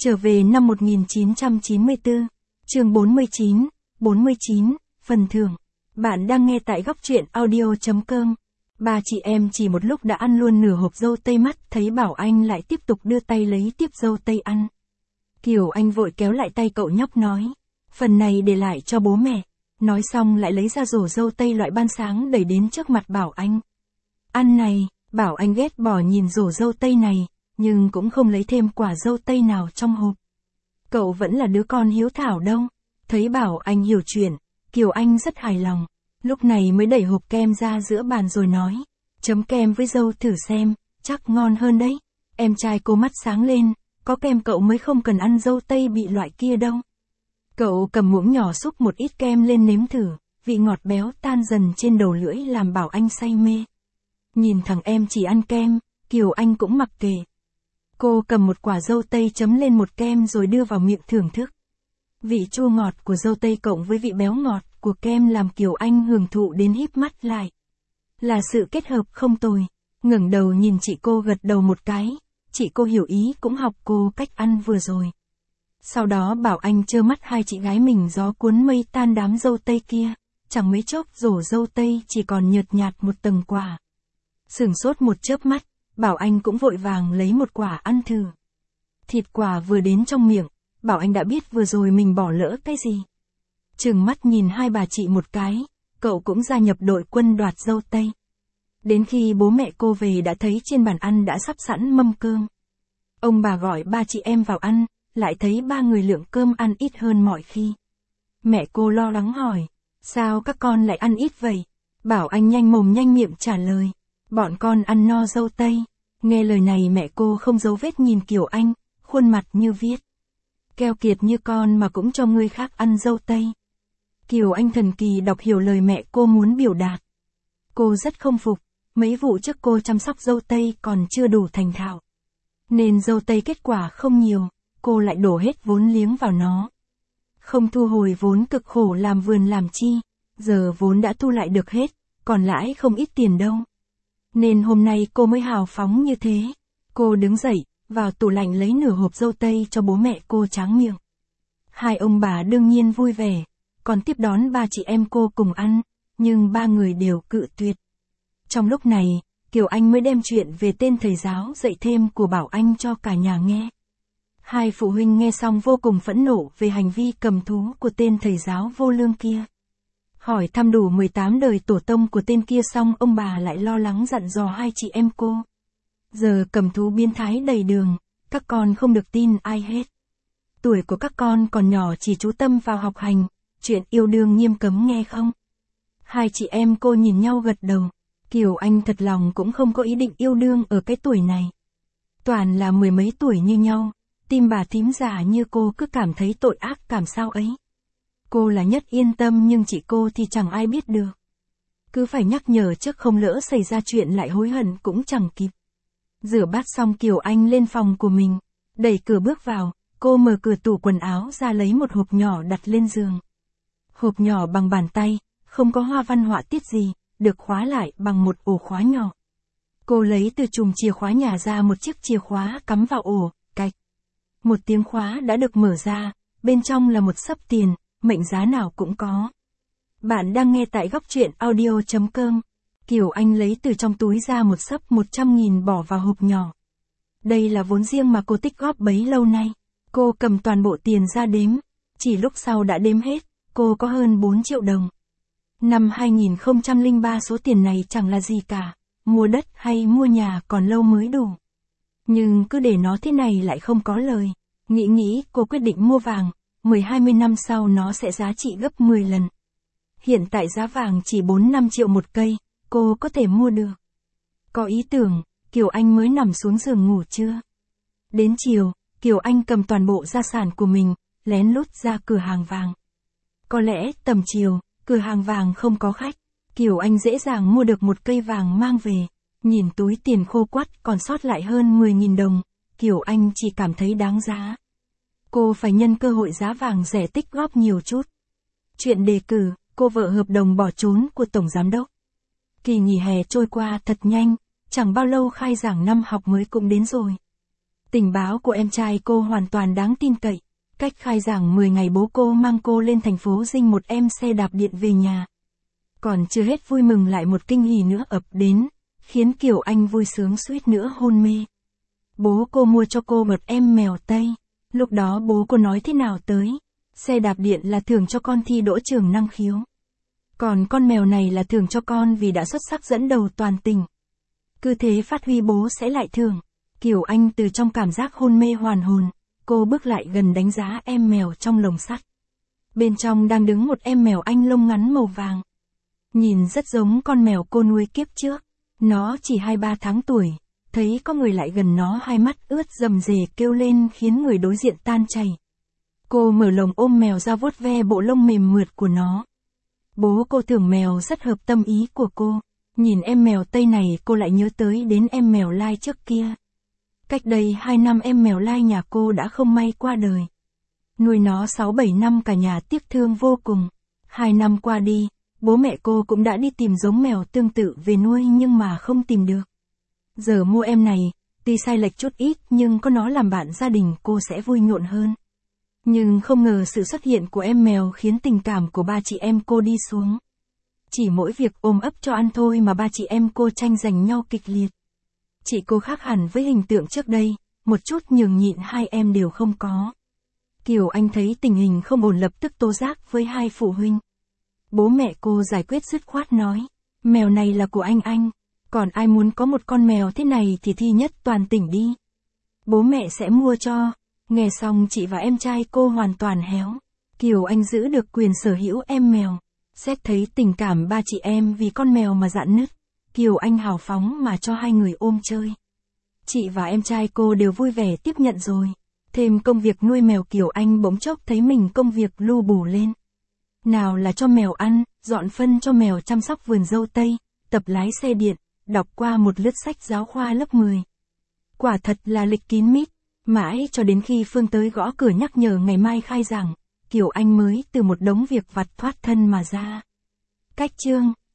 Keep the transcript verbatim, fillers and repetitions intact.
Trở về năm một nghìn chín trăm chín mươi tư, chương bốn mươi chín, bốn mươi chín, phần thưởng. Bạn đang nghe tại góc truyện audio chấm com. Ba chị em chỉ một lúc đã ăn luôn nửa hộp dâu tây, mắt thấy Bảo Anh lại tiếp tục đưa tay lấy tiếp dâu tây ăn. Kiều Anh vội kéo lại tay cậu nhóc nói, phần này để lại cho bố mẹ. Nói xong lại lấy ra rổ dâu tây loại ban sáng đẩy đến trước mặt Bảo Anh. Ăn này, Bảo Anh ghét bỏ nhìn rổ dâu tây này, nhưng cũng không lấy thêm quả dâu tây nào trong hộp. Cậu vẫn là đứa con hiếu thảo đâu. Thấy Bảo Anh hiểu chuyện, Kiều Anh rất hài lòng. Lúc này mới đẩy hộp kem ra giữa bàn rồi nói, chấm kem với dâu thử xem, chắc ngon hơn đấy. Em trai cô mắt sáng lên, có kem cậu mới không cần ăn dâu tây bị loại kia đâu. Cậu cầm muỗng nhỏ xúc một ít kem lên nếm thử, vị ngọt béo tan dần trên đầu lưỡi làm Bảo Anh say mê. Nhìn thằng em chỉ ăn kem, Kiều Anh cũng mặc kệ. Cô cầm một quả dâu tây chấm lên một kem rồi đưa vào miệng thưởng thức. Vị chua ngọt của dâu tây cộng với vị béo ngọt của kem làm Kiều Anh hưởng thụ đến híp mắt lại. Là sự kết hợp không tồi. Ngẩng đầu nhìn chị cô gật đầu một cái, chị cô hiểu ý cũng học cô cách ăn vừa rồi. Sau đó Bảo Anh trơ mắt hai chị gái mình gió cuốn mây tan đám dâu tây kia, chẳng mấy chốc rổ dâu tây chỉ còn nhợt nhạt một tầng quả. Sửng sốt một chớp mắt, Bảo Anh cũng vội vàng lấy một quả ăn thử. Thịt quả vừa đến trong miệng, Bảo Anh đã biết vừa rồi mình bỏ lỡ cái gì. Trừng mắt nhìn hai bà chị một cái, cậu cũng gia nhập đội quân đoạt dâu tây. Đến khi bố mẹ cô về đã thấy trên bàn ăn đã sắp sẵn mâm cơm. Ông bà gọi ba chị em vào ăn, lại thấy ba người lượng cơm ăn ít hơn mọi khi. Mẹ cô lo lắng hỏi, sao các con lại ăn ít vậy? Bảo Anh nhanh mồm nhanh miệng trả lời, bọn con ăn no dâu tây. Nghe lời này mẹ cô không giấu vết nhìn Kiều Anh, khuôn mặt như viết, keo kiệt như con mà cũng cho người khác ăn dâu tây. Kiều Anh thần kỳ đọc hiểu lời mẹ cô muốn biểu đạt. Cô rất không phục, mấy vụ trước cô chăm sóc dâu tây còn chưa đủ thành thạo. Nên dâu tây kết quả không nhiều, cô lại đổ hết vốn liếng vào nó. Không thu hồi vốn cực khổ làm vườn làm chi, giờ vốn đã thu lại được hết, còn lãi không ít tiền đâu. Nên hôm nay cô mới hào phóng như thế. Cô đứng dậy, vào tủ lạnh lấy nửa hộp dâu tây cho bố mẹ cô tráng miệng. Hai ông bà đương nhiên vui vẻ, còn tiếp đón ba chị em cô cùng ăn, nhưng ba người đều cự tuyệt. Trong lúc này, Kiều Anh mới đem chuyện về tên thầy giáo dạy thêm của Bảo Anh cho cả nhà nghe. Hai phụ huynh nghe xong vô cùng phẫn nộ về hành vi cầm thú của tên thầy giáo vô lương kia. Hỏi thăm đủ mười tám đời tổ tông của tên kia xong ông bà lại lo lắng dặn dò hai chị em cô. Giờ cầm thú biến thái đầy đường, các con không được tin ai hết. Tuổi của các con còn nhỏ chỉ chú tâm vào học hành, chuyện yêu đương nghiêm cấm nghe không? Hai chị em cô nhìn nhau gật đầu. Kiều Anh thật lòng cũng không có ý định yêu đương ở cái tuổi này. Toàn là mười mấy tuổi như nhau, tim bà thím già như cô cứ cảm thấy tội ác cảm sao ấy. Cô là nhất yên tâm nhưng chị cô thì chẳng ai biết được. Cứ phải nhắc nhở trước không lỡ xảy ra chuyện lại hối hận cũng chẳng kịp. Rửa bát xong Kiều Anh lên phòng của mình, đẩy cửa bước vào, cô mở cửa tủ quần áo ra lấy một hộp nhỏ đặt lên giường. Hộp nhỏ bằng bàn tay, không có hoa văn họa tiết gì, được khóa lại bằng một ổ khóa nhỏ. Cô lấy từ chùm chìa khóa nhà ra một chiếc chìa khóa cắm vào ổ, cạch. Một tiếng khóa đã được mở ra, bên trong là một xấp tiền, mệnh giá nào cũng có. Bạn đang nghe tại góc truyện audio chấm com. Kiều Anh lấy từ trong túi ra một xấp một trăm nghìn bỏ vào hộp nhỏ. Đây là vốn riêng mà cô tích góp bấy lâu nay. Cô cầm toàn bộ tiền ra đếm. Chỉ lúc sau đã đếm hết, cô có hơn bốn triệu đồng. Năm hai nghìn không trăm lẻ ba số tiền này chẳng là gì cả. Mua đất hay mua nhà còn lâu mới đủ. Nhưng cứ để nó thế này lại không có lời. Nghĩ nghĩ cô quyết định mua vàng. mười hai mươi năm sau nó sẽ giá trị gấp mười lần. Hiện tại giá vàng chỉ bốn năm triệu một cây, cô có thể mua được. Có ý tưởng, Kiều Anh mới nằm xuống giường ngủ trưa. Đến chiều, Kiều Anh cầm toàn bộ gia sản của mình, lén lút ra cửa hàng vàng. Có lẽ tầm chiều, cửa hàng vàng không có khách, Kiều Anh dễ dàng mua được một cây vàng mang về. Nhìn túi tiền khô quắt còn sót lại hơn mười nghìn đồng, Kiều Anh chỉ cảm thấy đáng giá. Cô phải nhân cơ hội giá vàng rẻ tích góp nhiều chút. Chuyện đề cử, cô vợ hợp đồng bỏ trốn của Tổng Giám đốc. Kỳ nghỉ hè trôi qua thật nhanh, chẳng bao lâu khai giảng năm học mới cũng đến rồi. Tình báo của em trai cô hoàn toàn đáng tin cậy. Cách khai giảng mười ngày bố cô mang cô lên thành phố dinh một em xe đạp điện về nhà. Còn chưa hết vui mừng lại một kinh hỉ nữa ập đến, khiến Kiều Anh vui sướng suýt nữa hôn mê. Bố cô mua cho cô một em mèo Tây. Lúc đó bố cô nói thế nào tới, xe đạp điện là thưởng cho con thi đỗ trường năng khiếu. Còn con mèo này là thưởng cho con vì đã xuất sắc dẫn đầu toàn tỉnh. Cứ thế phát huy bố sẽ lại thưởng. Kiều Anh từ trong cảm giác hôn mê hoàn hồn, cô bước lại gần đánh giá em mèo trong lồng sắt. Bên trong đang đứng một em mèo Anh lông ngắn màu vàng. Nhìn rất giống con mèo cô nuôi kiếp trước. Nó chỉ hai ba tháng tuổi, thấy có người lại gần nó hai mắt ướt rầm rề kêu lên khiến người đối diện tan chảy. Cô mở lồng ôm mèo ra vuốt ve bộ lông mềm mượt của nó. Bố cô tưởng mèo rất hợp tâm ý của cô. Nhìn em mèo Tây này cô lại nhớ tới đến em mèo Lai trước kia. Cách đây hai năm em mèo Lai nhà cô đã không may qua đời. Nuôi nó sáu bảy năm cả nhà tiếc thương vô cùng. Hai năm qua đi, bố mẹ cô cũng đã đi tìm giống mèo tương tự về nuôi nhưng mà không tìm được. Giờ mua em này, tuy sai lệch chút ít nhưng có nó làm bạn gia đình cô sẽ vui nhộn hơn. Nhưng không ngờ sự xuất hiện của em mèo khiến tình cảm của ba chị em cô đi xuống. Chỉ mỗi việc ôm ấp cho ăn thôi mà ba chị em cô tranh giành nhau kịch liệt. Chị cô khác hẳn với hình tượng trước đây, một chút nhường nhịn hai em đều không có. Kiều Anh thấy tình hình không ổn lập tức tố giác với hai phụ huynh. Bố mẹ cô giải quyết dứt khoát nói, mèo này là của anh anh, còn ai muốn có một con mèo thế này thì thi nhất toàn tỉnh đi. Bố mẹ sẽ mua cho. Nghe xong chị và em trai cô hoàn toàn héo. Kiều Anh giữ được quyền sở hữu em mèo. Xét thấy tình cảm ba chị em vì con mèo mà rạn nứt, Kiều Anh hào phóng mà cho hai người ôm chơi. Chị và em trai cô đều vui vẻ tiếp nhận rồi. Thêm công việc nuôi mèo Kiều Anh bỗng chốc thấy mình công việc lu bù lên. Nào là cho mèo ăn, dọn phân cho mèo chăm sóc vườn dâu tây, tập lái xe điện, đọc qua một lướt sách giáo khoa lớp mười. Quả thật là lịch kín mít. Mãi cho đến khi Phương tới gõ cửa nhắc nhở ngày mai khai giảng, Kiều Anh mới từ một đống việc vặt thoát thân mà ra. Cách chương